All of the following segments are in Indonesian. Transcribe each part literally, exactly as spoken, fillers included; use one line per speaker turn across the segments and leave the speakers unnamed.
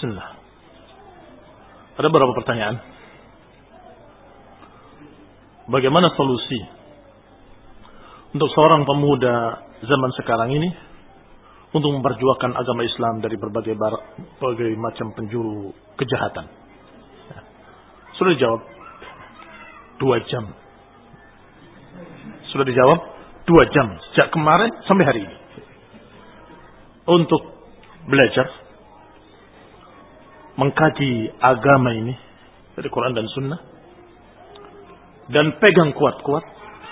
Bismillah. Ada beberapa pertanyaan. Bagaimana solusi untuk seorang pemuda zaman sekarang ini untuk memperjuangkan agama Islam dari berbagai, berbagai macam penjuru kejahatan? Sudah dijawab dua jam. Sudah dijawab dua jam sejak kemarin sampai hari ini untuk belajar mengkaji agama ini dari Quran dan Sunnah, dan pegang kuat-kuat,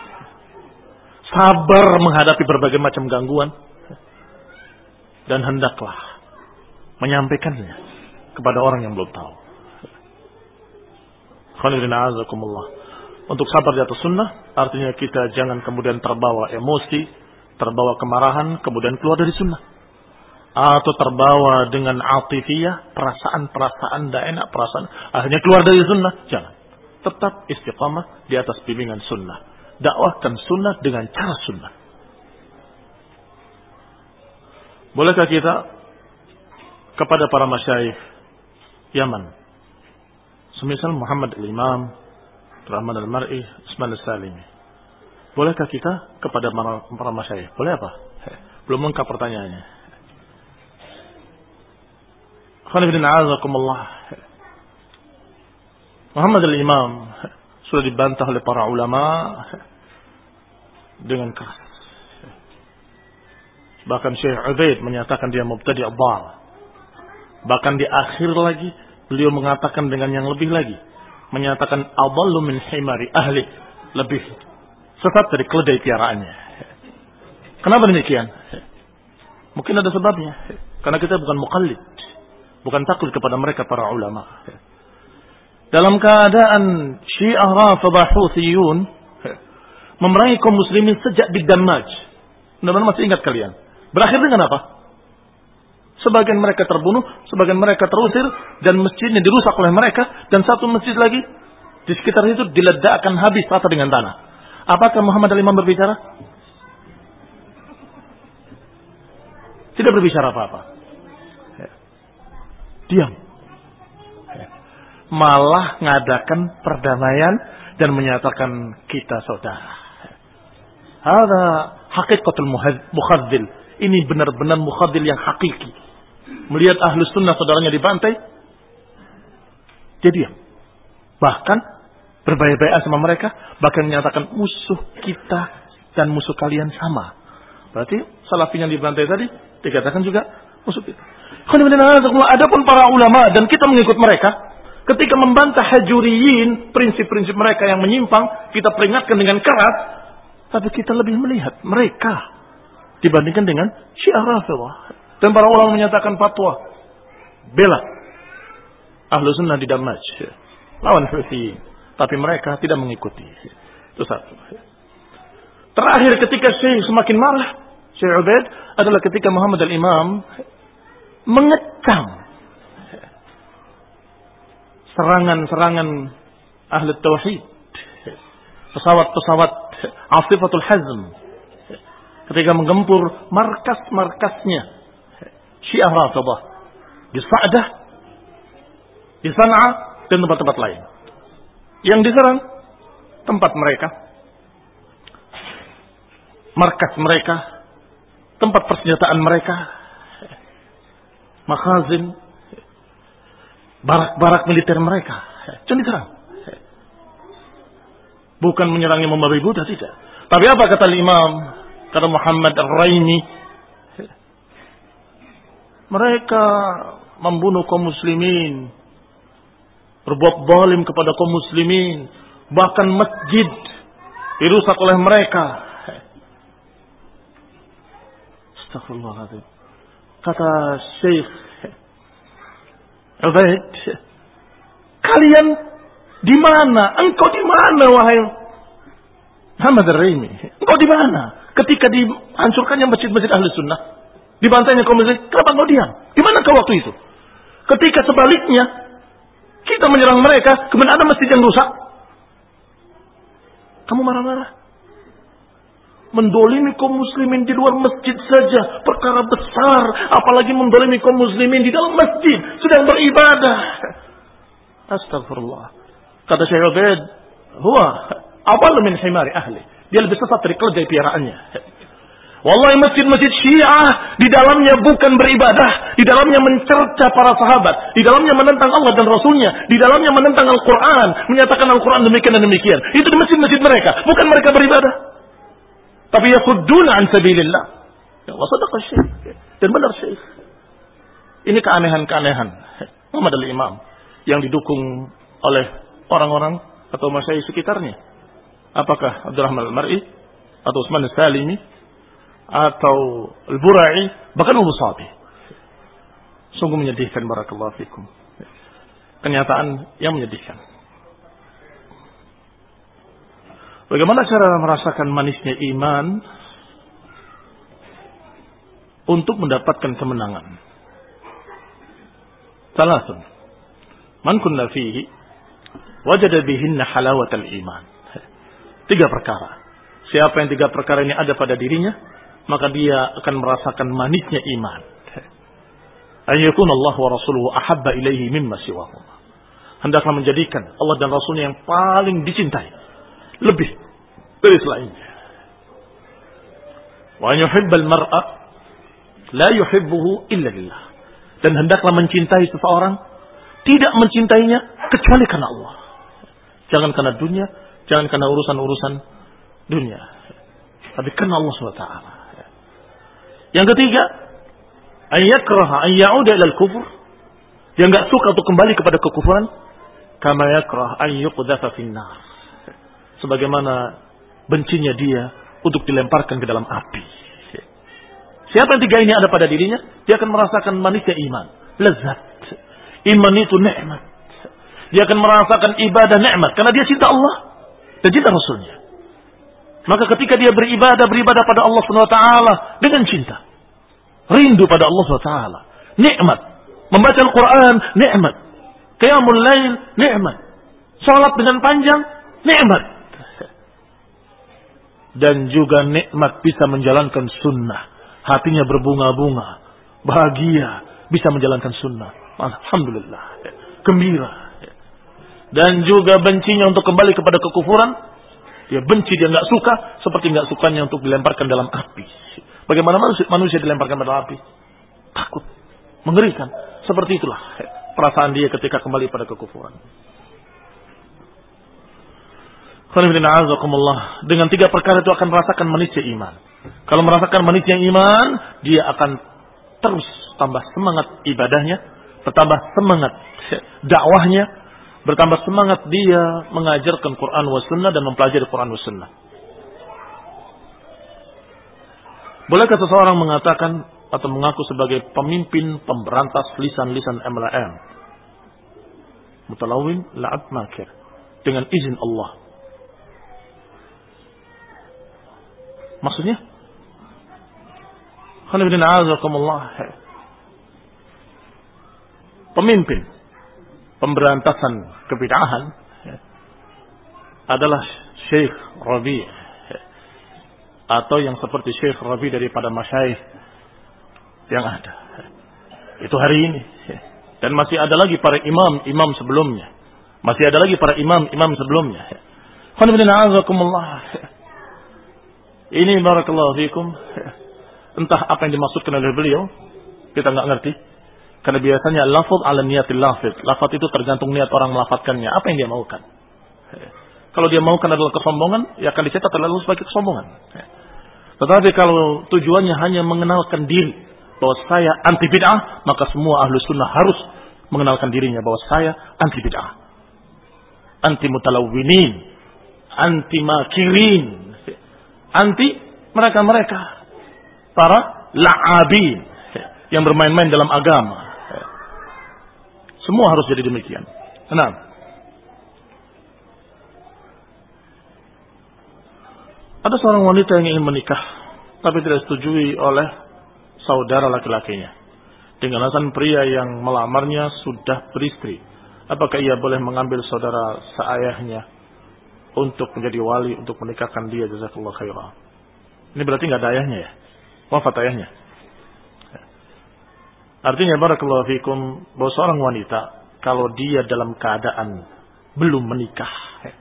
sabar menghadapi berbagai macam gangguan, dan hendaklah menyampaikannya kepada orang yang belum tahu. Untuk sabar di atas sunnah artinya kita jangan kemudian terbawa emosi, terbawa kemarahan, kemudian keluar dari sunnah, atau terbawa dengan atifiyah, perasaan-perasaan tidak enak, perasaan akhirnya keluar dari sunnah. Jangan. Tetap istiqamah di atas bimbingan sunnah. Dakwahkan sunnah dengan cara sunnah. Bolehkah kita kepada para masyayikh Yaman, semisal Muhammad al-Imam, Rahman al-Mar'i, Usman al-Salimi, bolehkah kita kepada para masyayikh? Boleh apa? Belum lengkap pertanyaannya. Muhammad al-Imam sudah dibantah oleh para ulama dengan keras. Bahkan Syekh Ubaid menyatakan dia mubtadi' dhal. Bahkan di akhir lagi beliau mengatakan dengan yang lebih lagi, menyatakan adallu min himari ahli, lebih sesat dari keledai piaraannya. Kenapa demikian? Mungkin ada sebabnya. Karena kita bukan muqallid, bukan taklid kepada mereka para ulama. Dalam keadaan Syiah Rafidhah Huthiyun memerangi kaum muslimin sejak di Damaj. Mudah-mudahan masih ingat kalian. Berakhir dengan apa? Sebagian mereka terbunuh, sebagian mereka terusir, dan masjidnya dirusak oleh mereka, dan satu masjid lagi di sekitar itu diledakkan habis rata dengan tanah. Apakah Muhammad al-Imam berbicara? Tidak berbicara apa-apa. Diam. Malah ngadakan perdamaian dan menyatakan kita saudara. Ada hakikatul mukhadzil. Ini benar-benar mukhadzil yang hakiki. Melihat ahlu sunnah saudaranya dibantai, dia diam. Bahkan berbaik-baik sama mereka, bahkan menyatakan musuh kita dan musuh kalian sama. Berarti salafin yang dibantai tadi dikatakan juga musuh kita. Adapun para ulama dan kita mengikut mereka, ketika membantah hajuriyin, prinsip-prinsip mereka yang menyimpang, kita peringatkan dengan keras, tapi kita lebih melihat mereka dibandingkan dengan Syiah Rafidhah. Dan para ulama menyatakan fatwa bela ahlu sunnah di Damaj lawan Huthiyin, tapi mereka tidak mengikuti. Itu satu. Terakhir ketika Syekh semakin marah, Syekh Ubaid, adalah ketika Muhammad al-Imam mengecam serangan-serangan ahli tauhid, pesawat-pesawat Asifatul Hazm, ketika menggempur markas-markasnya Syiah Rafidhah di Sa'dah, di San'a, dan tempat-tempat lain. Yang diserang tempat mereka, markas mereka, tempat persenjataan mereka, makhazin, barak-barak militer mereka. Jangan diserang. Bukan menyerangnya membabi buta, tidak. Tapi apa kata Imam, kata Muhammad Ar-Raini, mereka membunuh kaum muslimin, berbuat zalim kepada kaum muslimin, bahkan masjid dirusak oleh mereka. Astagfirullahaladzim. Kata Syekh Ubaid, kalian di mana? Engkau di mana, wahai Muhammad Ar-Raimi? Engkau di mana? Ketika dihancurkannya masjid-masjid ahli sunnah, dibantainya kaum muslimin, kenapa engkau diam? Di mana kau waktu itu? Ketika sebaliknya kita menyerang mereka, kemudian ada masjid yang rusak, kamu marah-marah. Mendolimi kaum muslimin di luar masjid saja perkara besar, apalagi mendolimi kaum muslimin di dalam masjid sedang beribadah. Astagfirullah. Kata Syekh Ubaid, huwa awal min himari ahli. Dia lebih sesat dari keledai piaraannya. Wallahi masjid-masjid Syiah di dalamnya bukan beribadah, di dalamnya mencerca para sahabat, di dalamnya menentang Allah dan Rasulnya, di dalamnya menentang Al-Quran, menyatakan Al-Quran demikian dan demikian. Itu di masjid-masjid mereka, bukan mereka beribadah. Tapi yasudduna an sabilillah. Ya Allah, sadaqa Syekh. Dan benar Syekh. Ini keanehan-keanehan Muhammad al-Imam yang didukung oleh orang-orang atau masyayikh sekitarnya. Apakah Abdurrahman al-Mar'i atau Utsman al-Salimi atau Al-Bura'i, bahkan Al-Musabi. Sungguh menyedihkan, barakallahu fikum. Kenyataan yang menyedihkan. Bagaimana cara merasakan manisnya iman untuk mendapatkan kemenangan? Salasun. Man kunna fihi wajada bihinna halawatal iman. Tiga perkara. Siapa yang tiga perkara ini ada pada dirinya, maka dia akan merasakan manisnya iman. Ayyakun Allah wa rasuluhu ahabba ilaihi mimma siwahum. Hendaklah menjadikan Allah dan Rasulnya yang paling dicintai, lebih dari selainnya. Wa yuhibbal mar'a la yuhibbuhu illa lillah. Dan hendaklah mencintai seseorang, tidak mencintainya kecuali karena Allah. Jangan karena dunia, jangan karena urusan-urusan dunia, tapi karena Allah subhanahu wa taala. Yang ketiga, ayyakraha an ya'uda ila al-kufr. Dia enggak suka untuk kembali kepada kekufuran, kama yakrah an yuqdhafa fin nar. Sebagaimana bencinya dia untuk dilemparkan ke dalam api. Siapa yang tiga ini ada pada dirinya, dia akan merasakan manisnya iman, lezat. Iman itu nikmat. Dia akan merasakan ibadah nikmat karena dia cinta Allah dan cinta Rasulnya. Maka ketika dia beribadah, beribadah pada Allah subhanahu wa taala dengan cinta. Rindu pada Allah subhanahu wa taala. Nikmat. Membaca Al-Quran, nikmat. Qiyamul lail, nikmat. Salat dengan panjang, nikmat. Dan juga nikmat bisa menjalankan sunnah. Hatinya berbunga-bunga. Bahagia. Bisa menjalankan sunnah. Alhamdulillah. Gembira. Dan juga bencinya untuk kembali kepada kekufuran. Dia benci, dia nggak suka, seperti nggak sukanya untuk dilemparkan dalam api. Bagaimana manusia, manusia dilemparkan dalam api? Takut, mengerikan. Seperti itulah perasaan dia ketika kembali pada kekufuran. Dengan tiga perkara itu akan merasakan manisnya iman. Kalau merasakan manisnya iman, dia akan terus tambah semangat ibadahnya, bertambah semangat dakwahnya, bertambah semangat dia mengajarkan Quran wa sunnah dan mempelajari Quran wa sunnah. Bolehkah seseorang mengatakan atau mengaku sebagai pemimpin pemberantas lisan-lisan M L M? Mutalawin la'ab makir. Dengan izin Allah. Maksudnya? Khanifidin a'azakumullah. Pemimpin pemberantasan kebid'ahan adalah Syekh Rabi' atau yang seperti Syekh Rabi' daripada masyayikh yang ada. Itu hari ini. Dan masih ada lagi para imam-imam sebelumnya. Masih ada lagi para imam-imam sebelumnya. Ini barakallahu fikum. Entah apa yang dimaksudkan oleh beliau, kita enggak ngerti. Karena biasanya lafaz ala niyatil lafaz. Lafaz itu tergantung niat orang melafazkannya. Apa yang dia maukan. Kalau dia maukan adalah kesombongan, ya akan dicatat lalu sebagai kesombongan. Tetapi kalau tujuannya hanya mengenalkan diri bahwa saya anti bid'ah, maka semua ahlu sunnah harus mengenalkan dirinya bahwa saya anti bid'ah, anti mutalawwinin, anti makirin, anti mereka-mereka para la'abin yang bermain-main dalam agama. Semua harus jadi demikian. Nah, ada seorang wanita yang ingin menikah, tapi tidak disetujui oleh saudara laki-lakinya. Dengan alasan pria yang melamarnya sudah beristri. Apakah ia boleh mengambil saudara seayahnya untuk menjadi wali, untuk menikahkan dia? Jazakallahu khairan. Ini berarti nggak ada ayahnya ya? Wafat ayahnya. Artinya barakallahu fikum bahwa seorang wanita kalau dia dalam keadaan belum menikah,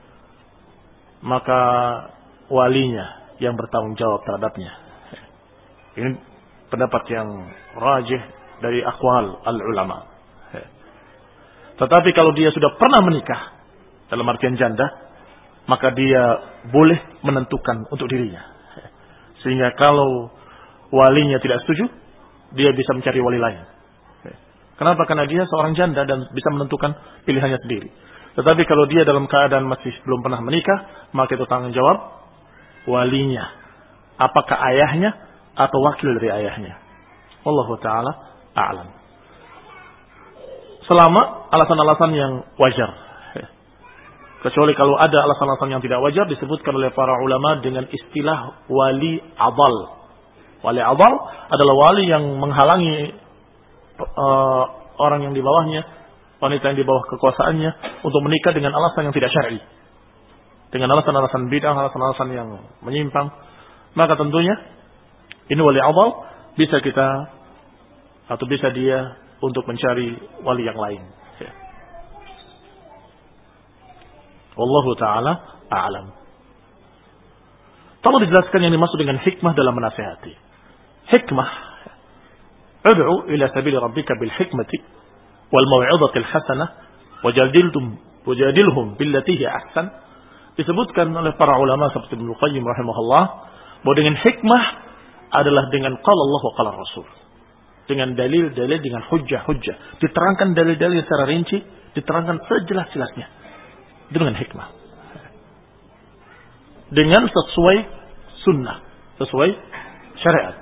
maka walinya yang bertanggung jawab terhadapnya. Ini pendapat yang rajih dari aqwal al-ulama. Tetapi kalau dia sudah pernah menikah dalam artian janda, maka dia boleh menentukan untuk dirinya. Sehingga kalau walinya tidak setuju, dia bisa mencari wali lain. Kenapa? Karena dia seorang janda dan bisa menentukan pilihannya sendiri. Tetapi kalau dia dalam keadaan masih belum pernah menikah, maka itu tanggung jawab walinya. Apakah ayahnya atau wakil dari ayahnya. Wallahu ta'ala a'lam. Selama alasan-alasan yang wajar. Kecuali kalau ada alasan-alasan yang tidak wajar, disebutkan oleh para ulama dengan istilah wali adal. Wali adal adalah wali yang menghalangi uh, orang yang di bawahnya, wanita yang di bawah kekuasaannya, untuk menikah dengan alasan yang tidak syar'i. Dengan alasan-alasan bid'ah, alasan-alasan yang menyimpang. Maka tentunya, ini wali adal, bisa kita, atau bisa dia untuk mencari wali yang lain. Wallahu ta'ala a'lam. Tolong dijelaskan yang dimaksud dengan hikmah dalam menasihati. Hikmah, ud'u ila sabili rabbika bil hikmati wal maw'idhatil hasanah wajadilhum wajadilhum billati hi ahsan. Disebutkan oleh para ulama seperti Ibnu Qayyim rahimahullah bahwa dengan hikmah adalah dengan qala Allah wa qala Rasul. Dengan dalil-dalil, dengan hujjah-hujjah. Diterangkan dalil-dalil secara rinci, diterangkan sejelas-jelasnya. Itu dengan hikmah. Dengan sesuai sunnah, sesuai syariat.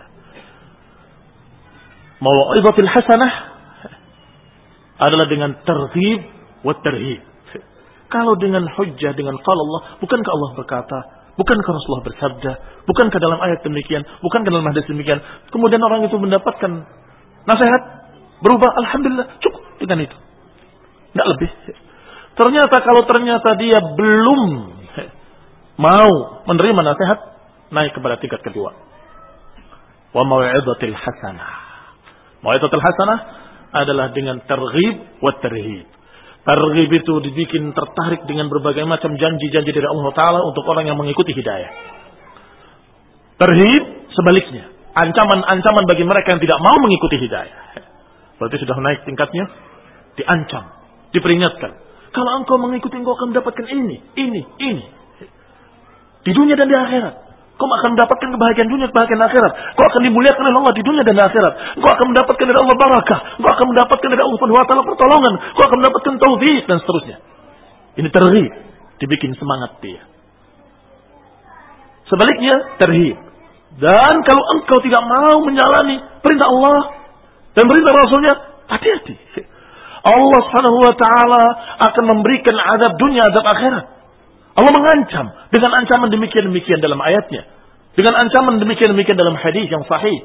Mau'izatil hasanah adalah dengan targhib wa tarhib. Kalau dengan hujjah, dengan qala Allah, bukankah Allah berkata, bukankah Rasulullah bersabda, bukankah dalam ayat demikian, bukankah dalam hadis demikian, kemudian orang itu mendapatkan nasihat, berubah, alhamdulillah, cukup dengan itu. Tidak lebih. Ternyata kalau ternyata dia belum mau menerima nasihat, naik kepada tingkat kedua. Wa mau'izatil hasanah. Mau'izatil hasanah adalah dengan targhib wa tarhib. Targhib itu dibikin tertarik dengan berbagai macam janji-janji dari Allah Ta'ala untuk orang yang mengikuti hidayah. Tarhib sebaliknya. Ancaman-ancaman bagi mereka yang tidak mau mengikuti hidayah. Berarti sudah naik tingkatnya. Diancam. Diperingatkan. Kalau engkau mengikuti, engkau akan mendapatkan ini, ini, ini. Di dunia dan di akhirat. Kau akan mendapatkan kebahagiaan dunia, kebahagiaan akhirat. Kau akan dimuliakan oleh Allah di dunia dan di akhirat. Kau akan mendapatkan dari Allah barakah. Kau akan mendapatkan dari Allah Subhanahu wa taala pertolongan. Kau akan mendapatkan taufik dan seterusnya. Ini targhib, dibikin semangat dia. Sebaliknya tarhib. Dan kalau engkau tidak mau menjalani perintah Allah dan perintah Rasulnya, hati-hati. Allah Subhanahu wa taala akan memberikan azab dunia, azab akhirat. Allah mengancam dengan ancaman demikian-demikian dalam ayatnya. Dengan ancaman demikian-demikian dalam hadis yang sahih.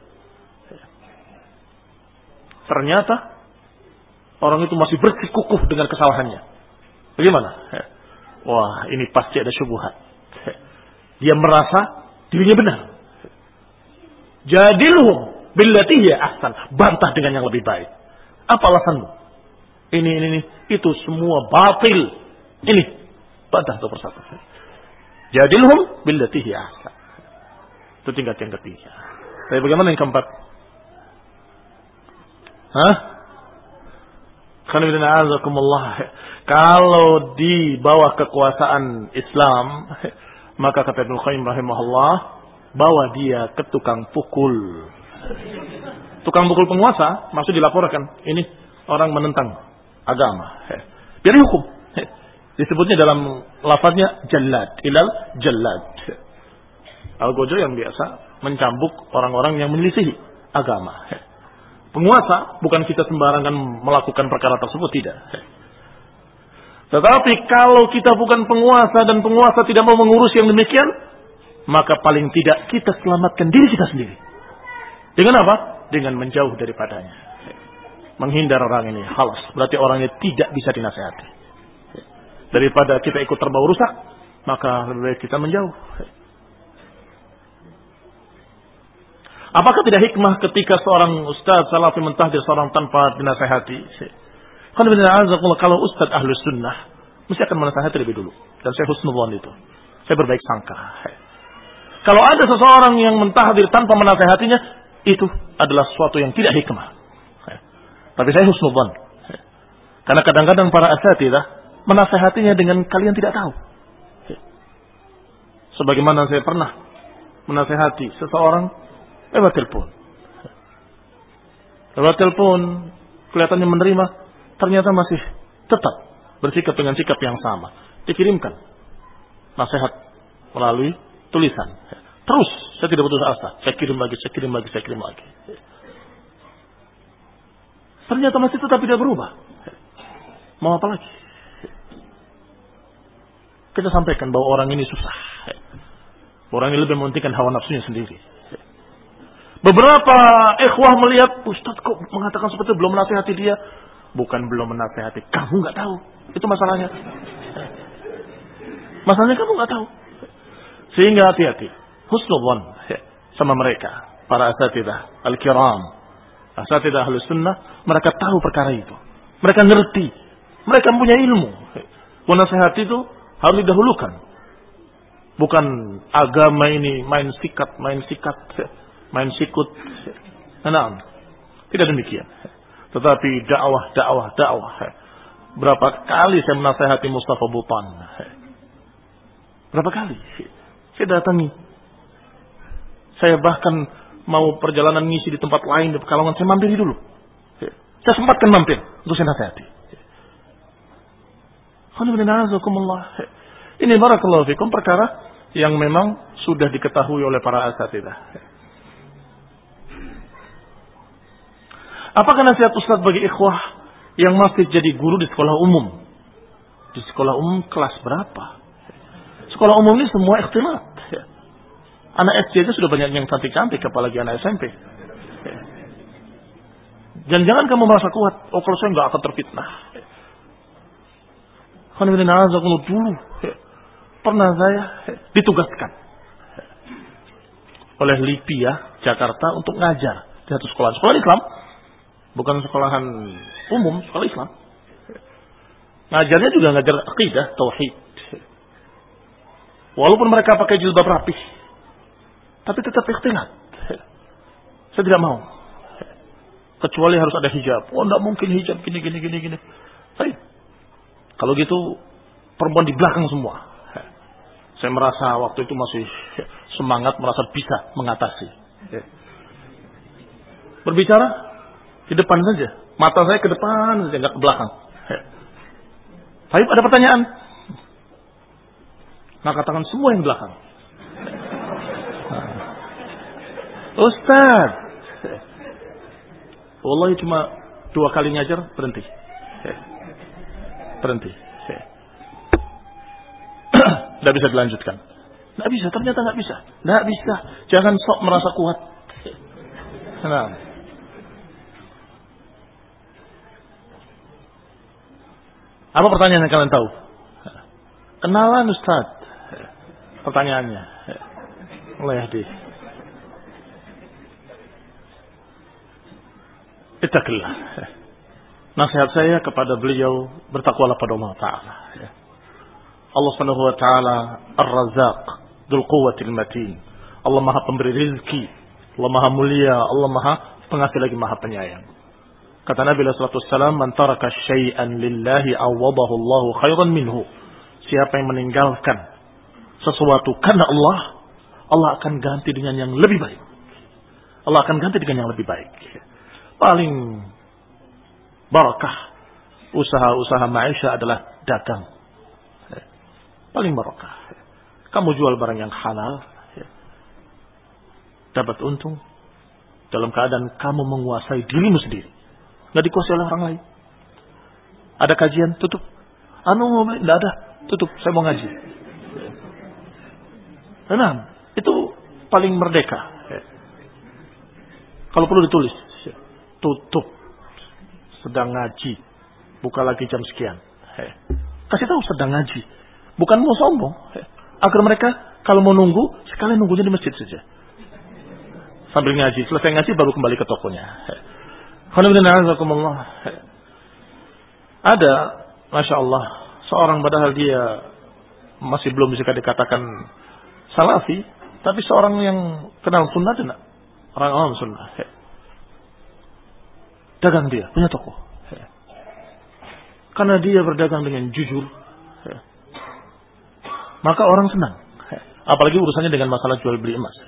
Ternyata orang itu masih bersikukuh dengan kesalahannya. Bagaimana? Wah, ini pasti ada syubhat. Dia merasa dirinya benar. Jadilhum billati hiya ahsan. Bantah dengan yang lebih baik. Apa alasanmu? Ini, ini, ini. Itu semua batil. Ini. Bantah satu persatu. Jadilhum billati hiya ahsan. Itu tingkat yang ketiga. Tapi bagaimana yang keempat? Hah? Kalau di bawah kekuasaan Islam, maka kata Ibnu Qayyim rahimahullah, bawa dia ke tukang pukul. Tukang pukul penguasa, maksud dilaporkan. Ini orang menentang agama. Biar dihukum. Disebutnya dalam lafaznya jallad, ilal jallad. Algojo yang biasa mencambuk orang-orang yang menyelisihi agama. Penguasa bukan kita sembarangan melakukan perkara tersebut, tidak. Tetapi kalau kita bukan penguasa dan penguasa tidak mau mengurus yang demikian, maka paling tidak kita selamatkan diri kita sendiri. Dengan apa? Dengan menjauh daripadanya. Menghindar orang ini, halas. Berarti orangnya tidak bisa dinasihati. Daripada kita ikut terbawa rusak, maka lebih baik kita menjauh. Apakah tidak hikmah ketika seorang ustaz salafi mentahdir seorang tanpa dinasehati? Kalau ustaz ahlus sunnah mesti akan menasehati lebih dulu. Dan saya husnudzon itu. Saya berbaik sangka. Kalau ada seseorang yang mentahdir tanpa menasehatinya, itu adalah sesuatu yang tidak hikmah. Tapi saya husnudzon. Karena kadang-kadang para asatidzah menasehatinya dengan kalian tidak tahu. Sebagaimana saya pernah menasehati seseorang lewat telepon. Lewat telepon kelihatannya menerima, ternyata masih tetap bersikap dengan sikap yang sama. Dikirimkan nasihat melalui tulisan. Terus saya tidak putus asa. Saya kirim lagi, saya kirim lagi, saya kirim lagi. Ternyata masih tetap tidak berubah. Mau apa lagi? Kita sampaikan bahwa orang ini susah. Orang ini lebih mementingkan hawa nafsunya sendiri. Beberapa ikhwah melihat, Ustaz kok mengatakan seperti itu, belum menasihati dia. Bukan belum menasihati, kamu nggak tahu. Itu masalahnya. Masalahnya kamu nggak tahu. Sehingga hati-hati. Husnudzon sama mereka. Para asatidzah al-kiram. Asatidzah ahlus sunnah. Mereka tahu perkara itu. Mereka ngerti. Mereka punya ilmu. Menasihati itu harus didahulukan. Bukan agama ini main sikat, main sikat, main sikut. Nah, tidak demikian. Tetapi dakwah, dakwah, dakwah. Berapa kali saya menasihati Mustafa Butan. Berapa kali saya datangi. Saya bahkan mau perjalanan ngisi di tempat lain di Pekalongan, saya mampiri dulu. Saya sempatkan mampir untuk saya nasihati. Ini barakallahu fikum perkara yang memang sudah diketahui oleh para asatidzah. Apakah nasihat Ustaz bagi ikhwah yang masih jadi guru di sekolah umum? Di sekolah umum kelas berapa? Sekolah umum ini semua ikhtilat. Anak S D aja sudah banyak yang cantik-cantik, apalagi anak S M P. Dan jangan kamu merasa kuat. Oh, kalau saya nggak akan terfitnah. Dulu pernah saya ditugaskan oleh Lipia Jakarta untuk ngajar di satu sekolah. Sekolah Islam. Bukan sekolahan umum, sekolah Islam. Ngajarnya juga ngajar akidah, tauhid. Walaupun mereka pakai jilbab rapih, tapi tetap ikhtilat. Saya tidak mau. Kecuali harus ada hijab. Oh, tidak mungkin hijab gini, gini, gini, gini. Baik. Kalau gitu, perempuan di belakang semua. Saya merasa waktu itu masih semangat, merasa bisa mengatasi. Berbicara di depan saja. Mata saya ke depan saja, nggak ke belakang. Tapi ada pertanyaan. Nah, katakan semua yang belakang. Ustaz, wallahi cuma dua kali ngajar, berhenti. Berhenti. Tidak bisa dilanjutkan. Tidak bisa, ternyata tidak bisa. Tidak bisa. Jangan sok merasa kuat. Nah. Apa pertanyaan yang kalian tahu? Kenalan Ustaz. Pertanyaannya. Allah yahdi. Ittaqillah. Nasihat saya kepada beliau, bertakwalah pada Allah Ta'ala. Allah Subhanahu wa Ta'ala Ar-Razzaq, Dzul Quwwatil Matin. Allah Maha pemberi rezeki, Allah Maha mulia, Allah Maha pengasih lagi Maha penyayang. Kata Nabi sallallahu alaihi wasallam, "Man taraka syai'an lillahi awadahu Allahu khairan minhu." Siapa yang meninggalkan sesuatu karena Allah, Allah akan ganti dengan yang lebih baik. Allah akan ganti dengan yang lebih baik. Paling barakah usaha-usaha maisha adalah dagang. Paling barakah. Kamu jual barang yang halal, dapat untung dalam keadaan kamu menguasai dirimu sendiri. Nggak dikuasai oleh orang lain. Ada kajian, tutup. Anu mau beli, nggak ada, tutup. Saya mau ngaji. Nah, itu paling merdeka. Kalau perlu ditulis, tutup. Sedang ngaji, buka lagi jam sekian. Kasih tahu sedang ngaji. Bukan mau sombong. Agar mereka kalau mau nunggu, sekalian nunggunya di masjid saja. sambil ngaji. Selesai ngaji baru kembali ke tokonya. Alhamdulillah. Ada, masya Allah, seorang padahal dia masih belum bisa dikatakan salafi, tapi seorang yang kenal sunnah dan orang awam sunnah. Dagang dia, punya toko. Karena dia berdagang dengan jujur, maka orang senang. Apalagi urusannya dengan masalah jual beli emas.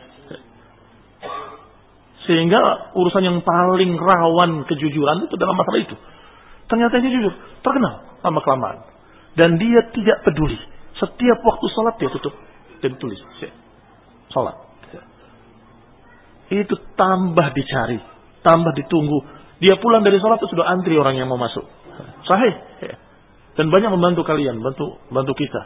Sehingga urusan yang paling rawan kejujuran itu dalam masalah itu. Ternyata dia jujur, terkenal lama-kelamaan. Dan dia tidak peduli. Setiap waktu sholat dia tutup dan tulis. Sholat. Itu tambah dicari, tambah ditunggu. Dia pulang dari sholat itu sudah antri orang yang mau masuk. Sahih. Dan banyak membantu kalian, bantu bantu kita.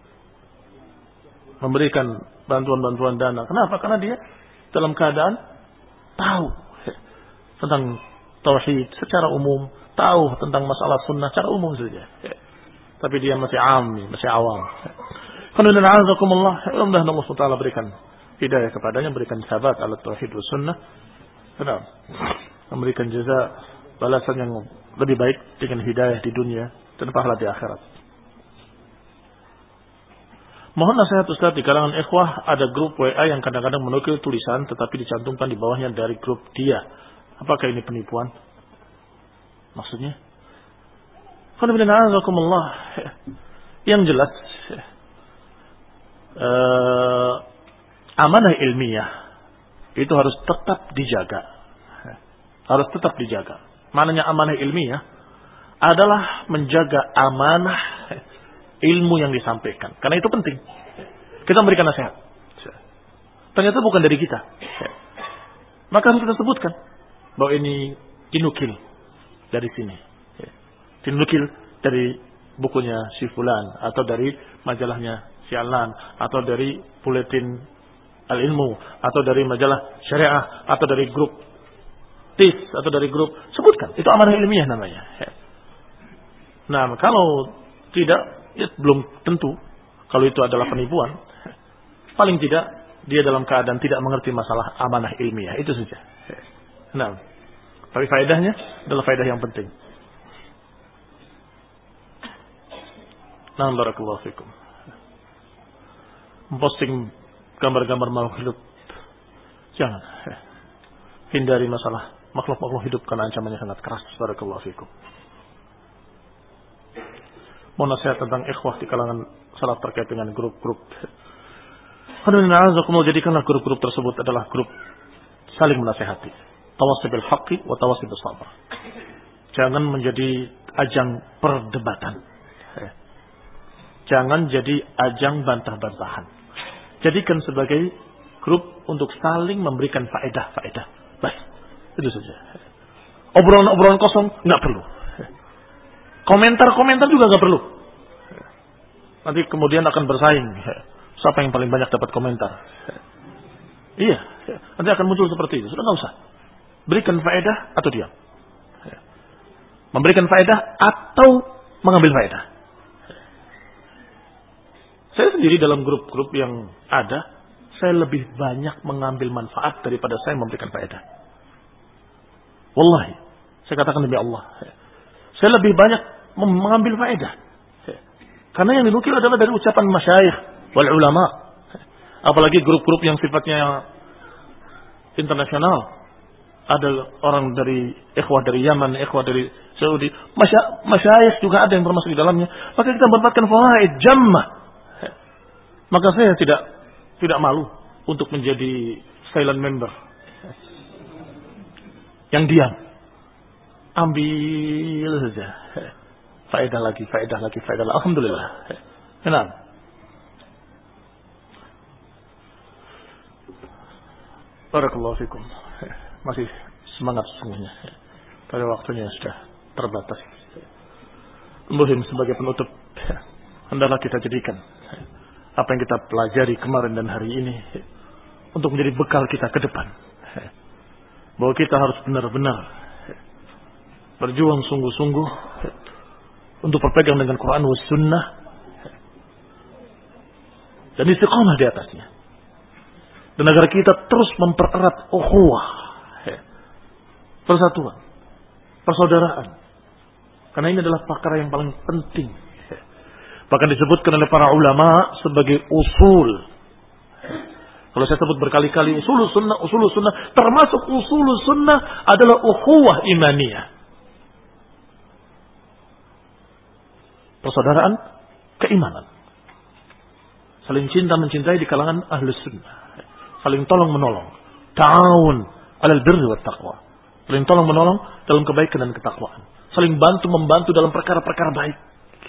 Memberikan bantuan-bantuan dana. Kenapa? Karena dia dalam keadaan tahu tentang tauhid secara umum, tahu tentang masalah sunnah secara umum saja. Tapi dia masih ammi, masih awam. Alhamdulillah, mudah-mudahan Allah subhanahu wa taala berikan hidayah kepadanya, berikan sabat ala tauhid wa sunnah. Benar. Memberikan jaza balasan yang lebih baik dengan hidayah di dunia dan pahala di akhirat. Mohon nasihat Ustaz, di kalangan ikhwah ada grup W A yang kadang-kadang menukil tulisan tetapi dicantumkan di bawahnya dari grup dia. Apakah ini penipuan? Maksudnya? Alhamdulillah. Yang jelas uh, amanah ilmiah itu harus tetap dijaga. Harus tetap dijaga. Maknanya amanah ilmiah adalah menjaga amanah ilmu yang disampaikan. Karena itu penting. Kita memberikan nasihat. Ternyata bukan dari kita. Maka harus kita sebutkan bahwa ini dinukil dari sini. Dinukil dari bukunya si fulan, atau dari majalahnya si Alan, atau dari buletin al-ilmu, atau dari majalah syariah, atau dari grup T I S, atau dari grup. Sebutkan. Itu amanah ilmiah namanya. Nah, kalau tidak, ya belum tentu kalau itu adalah penipuan. Paling tidak dia dalam keadaan tidak mengerti masalah amanah ilmiah. Itu saja. Nah, tapi faedahnya adalah faedah yang penting. Nah, barakallahu fikum. Memposting gambar-gambar makhluk hidup, jangan. Hindari masalah makhluk-makhluk hidup karena ancamannya sangat keras. Barakallahu fikum. Mau nasihat tentang ikhwah di kalangan salaf terkait dengan grup-grup. Alhamdulillah, jadikanlah grup-grup tersebut adalah grup saling menasihati. Tawassi bil haqqi wa tawassi bis sabr. Jangan menjadi ajang perdebatan. Jangan jadi ajang bantah-bantahan. Jadikan sebagai grup untuk saling memberikan faedah-faedah. Baik, itu saja. Obrolan-obrolan kosong nggak perlu. Komentar-komentar juga nggak perlu. Nanti kemudian akan bersaing. Siapa yang paling banyak dapat komentar? Iya, nanti akan muncul seperti itu. Sudah nggak usah. Berikan faedah atau diam. Memberikan faedah atau mengambil faedah. Saya sendiri dalam grup-grup yang ada, saya lebih banyak mengambil manfaat daripada saya memberikan faedah. Wallahi, saya katakan demi Allah. Saya lebih banyak mengambil faedah. Karena yang dinukil adalah dari ucapan masyayikh wal ulama. Apalagi grup-grup yang sifatnya internasional. Ada orang dari ikhwah dari Yaman, ikhwah dari Saudi. Masyayikh juga ada yang termasuk di dalamnya. Maka kita mendapatkan fawaid jammah. Maka saya tidak tidak malu untuk menjadi silent member. Yang diam. Ambil saja. Faedah lagi, faedah lagi, faedah lagi. Alhamdulillah. Kenapa? Barakallahu fikum. Masih semangat sesungguhnya. Pada waktunya sudah terbatas. Muhim sebagai penutup, hendaklah kita jadikan apa yang kita pelajari kemarin dan hari ini untuk menjadi bekal kita ke depan. Bahwa kita harus benar-benar berjuang sungguh-sungguh untuk berpegang dengan Quran dan Sunnah dan istiqamah di atasnya. Dan agar kita terus mempererat ukhuwah, persatuan, persaudaraan. Karena ini adalah perkara yang paling penting. Bahkan disebutkan oleh para ulama sebagai usul. Kalau saya sebut berkali-kali usul sunnah, usul sunnah, termasuk usul sunnah adalah ukhuwah imaniyah. Persaudaraan, keimanan. Saling cinta mencintai di kalangan ahli sunnah. Saling tolong menolong. Ta'awun alal birri wat taqwa. Saling tolong menolong dalam kebaikan dan ketakwaan. Saling bantu membantu dalam perkara-perkara baik.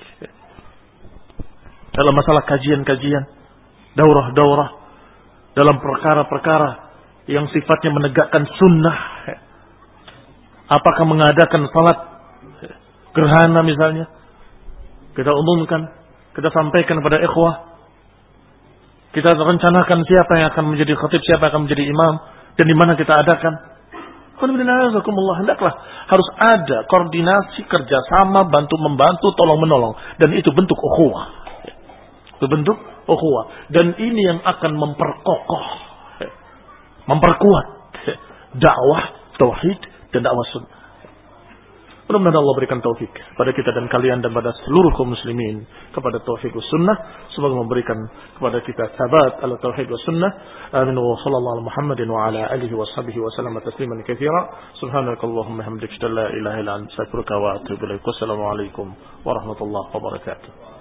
Dalam masalah kajian-kajian, daurah-daurah, dalam perkara-perkara yang sifatnya menegakkan sunnah. Apakah mengadakan salat gerhana misalnya, kita umumkan, kita sampaikan kepada ikhwah, kita rencanakan siapa yang akan menjadi khatib, siapa yang akan menjadi imam, dan di mana kita adakan. Hendaklah harus ada koordinasi, kerjasama, bantu membantu, tolong menolong, dan itu bentuk ukhuwah. Itu bentuk ukhuwah, dan ini yang akan memperkokoh, memperkuat dakwah tauhid dan dakwah sunnah. Mudah-mudahan Allah berikan taufik pada kita dan kalian dan pada seluruh kaum muslimin kepada tauhid was sunnah. Semoga memberikan kepada kita sabat ala tauhid was sunnah. Amin wa sallallahu ala Muhammadin wa ala alihi wa sahbihi wa sallam tasliman katsira. Subhanakallahumma hamdika la ilaha illa anta astaghfiruka wa atubu ilaik. Wassalamu alaikum warahmatullahi wabarakatuh.